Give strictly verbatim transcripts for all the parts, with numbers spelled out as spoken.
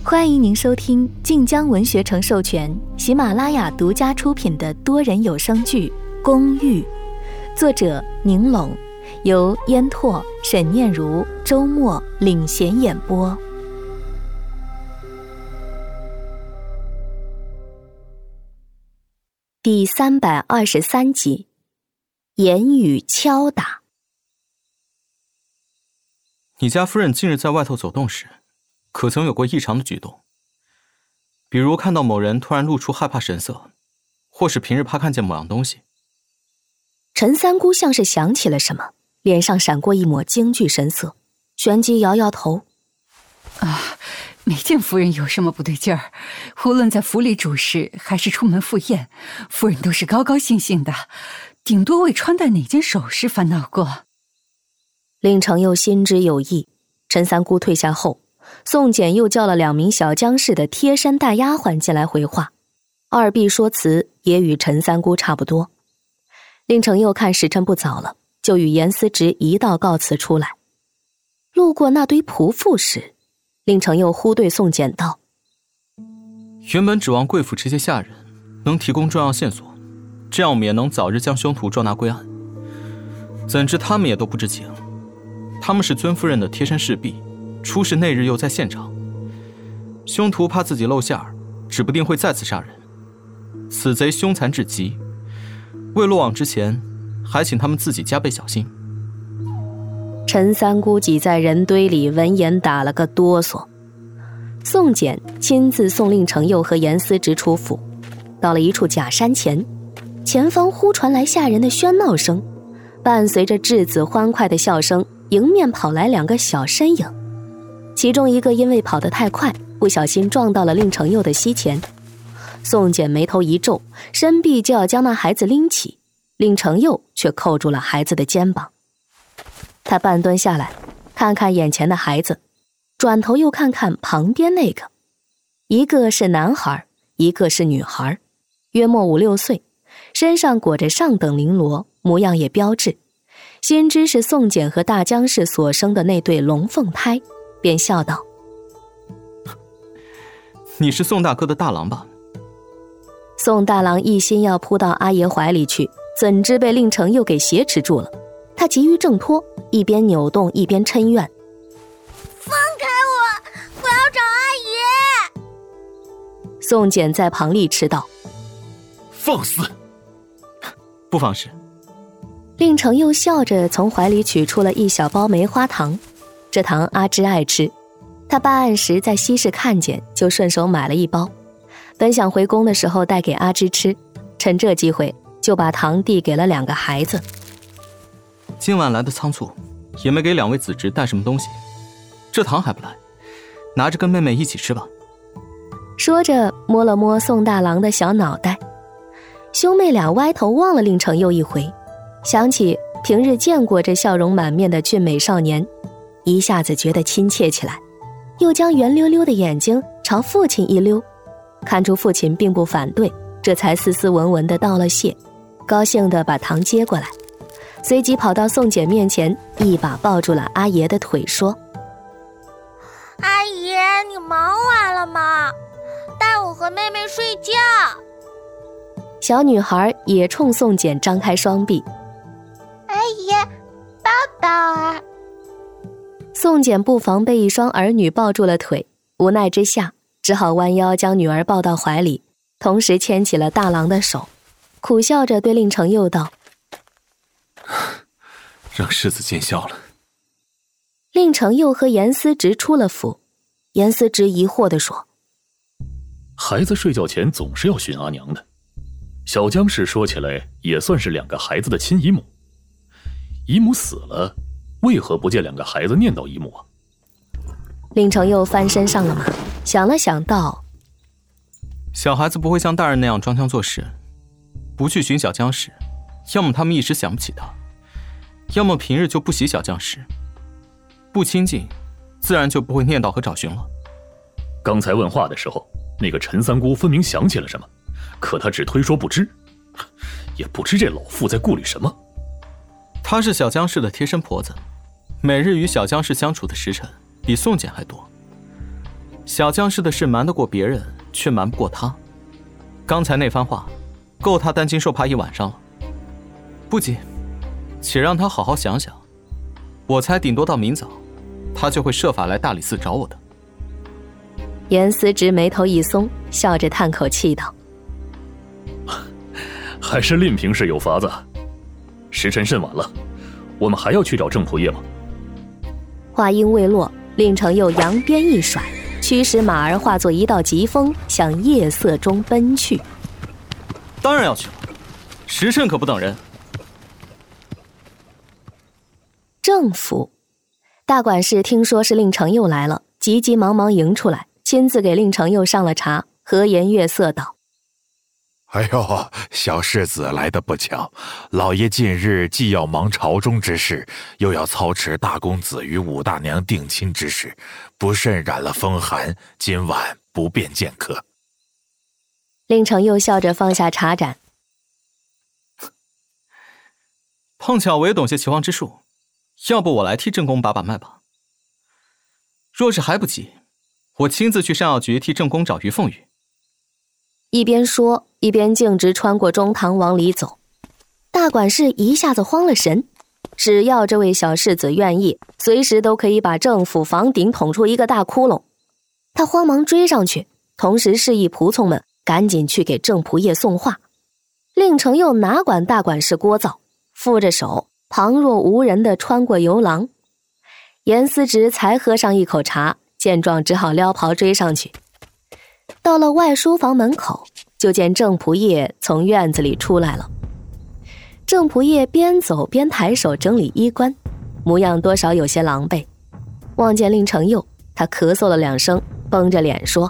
欢迎您收听晋江文学城授权、喜马拉雅独家出品的多人有声剧《公寓》，作者宁拢，由烟拓、沈念如、周末领衔演播。第三百二十三集，言语敲打。 你家夫人近日在外头走动时，可曾有过异常的举动？比如看到某人突然露出害怕神色，或是平日怕看见某样东西。 陈三姑像是想起了什么，脸上闪过一抹惊惧神色，旋即摇摇头。 啊，没见夫人有什么不对劲儿，无论在府里主事还是出门赴宴，夫人都是高高兴兴的，顶多为穿戴哪件首饰烦恼过。 令程又心知有意，陈三姑退下后，宋简又叫了两名小江氏的贴身大丫鬟进来回话，二婢说辞也与陈三姑差不多。令程又看时辰不早了，就与严思直一道告辞出来。路过那堆仆妇时，令程又忽对宋简道： 原本指望贵府这些下人能提供重要线索，这样我们也能早日将凶徒抓拿归案，怎知他们也都不知情。他们是尊夫人的贴身侍婢，出事那日又在现场，凶徒怕自己露馅儿，指不定会再次杀人。此贼凶残至极，未落网之前，还请他们自己加倍小心。 陈三姑挤在人堆里，闻言打了个哆嗦。宋简亲自送令程佑和严思直出府，到了一处假山前，前方忽传来吓人的喧闹声，伴随着稚子欢快的笑声，迎面跑来两个小身影。其中一个因为跑得太快，不小心撞到了令程佑的膝前。宋简眉头一皱，伸臂就要将那孩子拎起，令程佑却扣住了孩子的肩膀。他半蹲下来，看看眼前的孩子，转头又看看旁边那个，一个是男孩，一个是女孩，约莫五六岁，身上裹着上等绫罗，模样也标致，心知是宋简和大江氏所生的那对龙凤胎，便笑道： 你是宋大哥的大郎吧？ 宋大郎一心要扑到阿爷怀里去，怎知被令程又给挟持住了。他急于挣脱，一边扭动一边嗔怨： 放开我，我要找阿爷！ 宋简在旁立斥道： 放肆！ 不妨事。 令程又笑着从怀里取出了一小包梅花糖，这糖阿芝爱吃，他办案时在西市看见，就顺手买了一包，本想回宫的时候带给阿芝吃，趁这机会就把糖递给了两个孩子。 今晚来的仓促，也没给两位子侄带什么东西，这糖还不来，拿着跟妹妹一起吃吧。 说着摸了摸宋大郎的小脑袋，兄妹俩歪头望了令程又一回，想起平日见过这笑容满面的俊美少年，一下子觉得亲切起来，又将圆溜溜的眼睛朝父亲一溜，看出父亲并不反对，这才斯斯文文地道了谢，高兴地把糖接过来，随即跑到宋简面前，一把抱住了阿爷的腿，说： 阿爷，你忙完了吗？带我和妹妹睡觉。 小女孩也冲宋简张开双臂： 阿爷，抱抱啊！ 宋简不防被一双儿女抱住了腿，无奈之下只好弯腰将女儿抱到怀里，同时牵起了大郎的手，苦笑着对令程又道： 让世子见笑了。 令程又和严思直出了府，严思直疑惑地说： 孩子睡觉前总是要寻阿娘的，小江氏说起来也算是两个孩子的亲姨母，姨母死了，为何不见两个孩子念叨姨母啊？ 令程又翻身上了马，想了想道： 小孩子不会像大人那样装腔作势，不去寻小江氏，要么他们一时想不起他，要么平日就不喜小江氏，不亲近，自然就不会念叨和找寻了。 刚才问话的时候，那个陈三姑分明想起了什么，可她只推说不知，也不知这老妇在顾虑什么。 她是小江氏的贴身婆子，每日与小江氏相处的时辰比宋简还多。 小将士的事瞒得过别人，却瞒不过他。刚才那番话，够他担惊受怕一晚上了。不急，且让他好好想想。我猜顶多到明早，他就会设法来大理寺找我的。 严思直眉头一松，笑着叹口气道： 还是令平是有法子。时辰甚晚了，我们还要去找郑仆夜吗？ 话音未落，令程又扬鞭一甩，驱使马儿化作一道疾风，向夜色中奔去。 当然要去了，时辰可不等人。 郑府大管事听说是令程又来了，急急忙忙迎出来，亲自给令程又上了茶，和颜悦色道： 哎呦，小世子来得不巧，老爷近日既要忙朝中之事，又要操持大公子与武大娘定亲之事，不慎染了风寒，今晚不便见客。 令程又笑着放下茶盏： 碰巧我也懂些岐黄之术，要不我来替郑公把把脉吧。若是还不急，我亲自去上药局替郑公找于凤玉。 一边说一边径直穿过中堂往里走。大管事一下子慌了神，只要这位小世子愿意，随时都可以把郑府房顶捅出一个大窟窿。他慌忙追上去，同时示意仆从们赶紧去给郑仆夜送话。令程又哪管大管事聒噪，负着手旁若无人地穿过游廊。严思直才喝上一口茶，见状只好撩袍追上去。到了外书房门口，就见郑仆夜从院子里出来了。郑仆夜边走边抬手整理衣冠，模样多少有些狼狈。望见令程又，他咳嗽了两声，绷着脸说：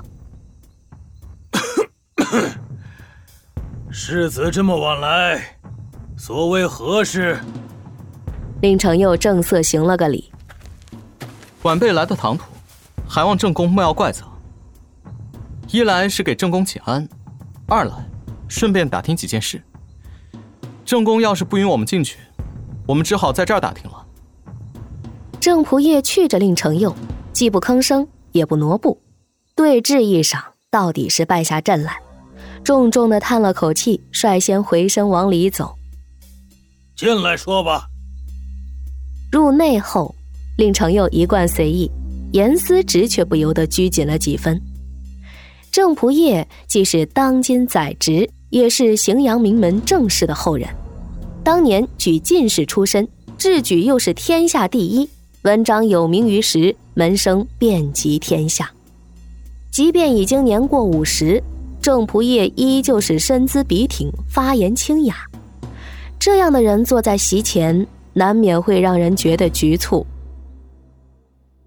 世子这么晚来，所谓何事？ 令程又正色行了个礼： 晚辈来的唐突，还望郑公莫要怪责。一来是给郑公请安，二来顺便打听几件事。郑公要是不允我们进去，我们只好在这儿打听了。 郑仆夜去着令程又，既不吭声也不挪步，对峙一晌，到底是败下阵来，重重地叹了口气，率先回身往里走。 进来说吧。 入内后，令程又一贯随意，严思直却不由得拘谨了几分。郑仆夜既是当今在职，也是荥阳名门郑氏的后人，当年举进士出身，制举又是天下第一，文章有名于时，门声遍及天下。即便已经年过五十，郑仆夜依旧是身姿笔挺，发言清雅。这样的人坐在席前，难免会让人觉得局促。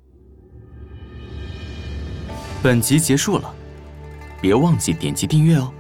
本集结束了，别忘记点击订阅哦。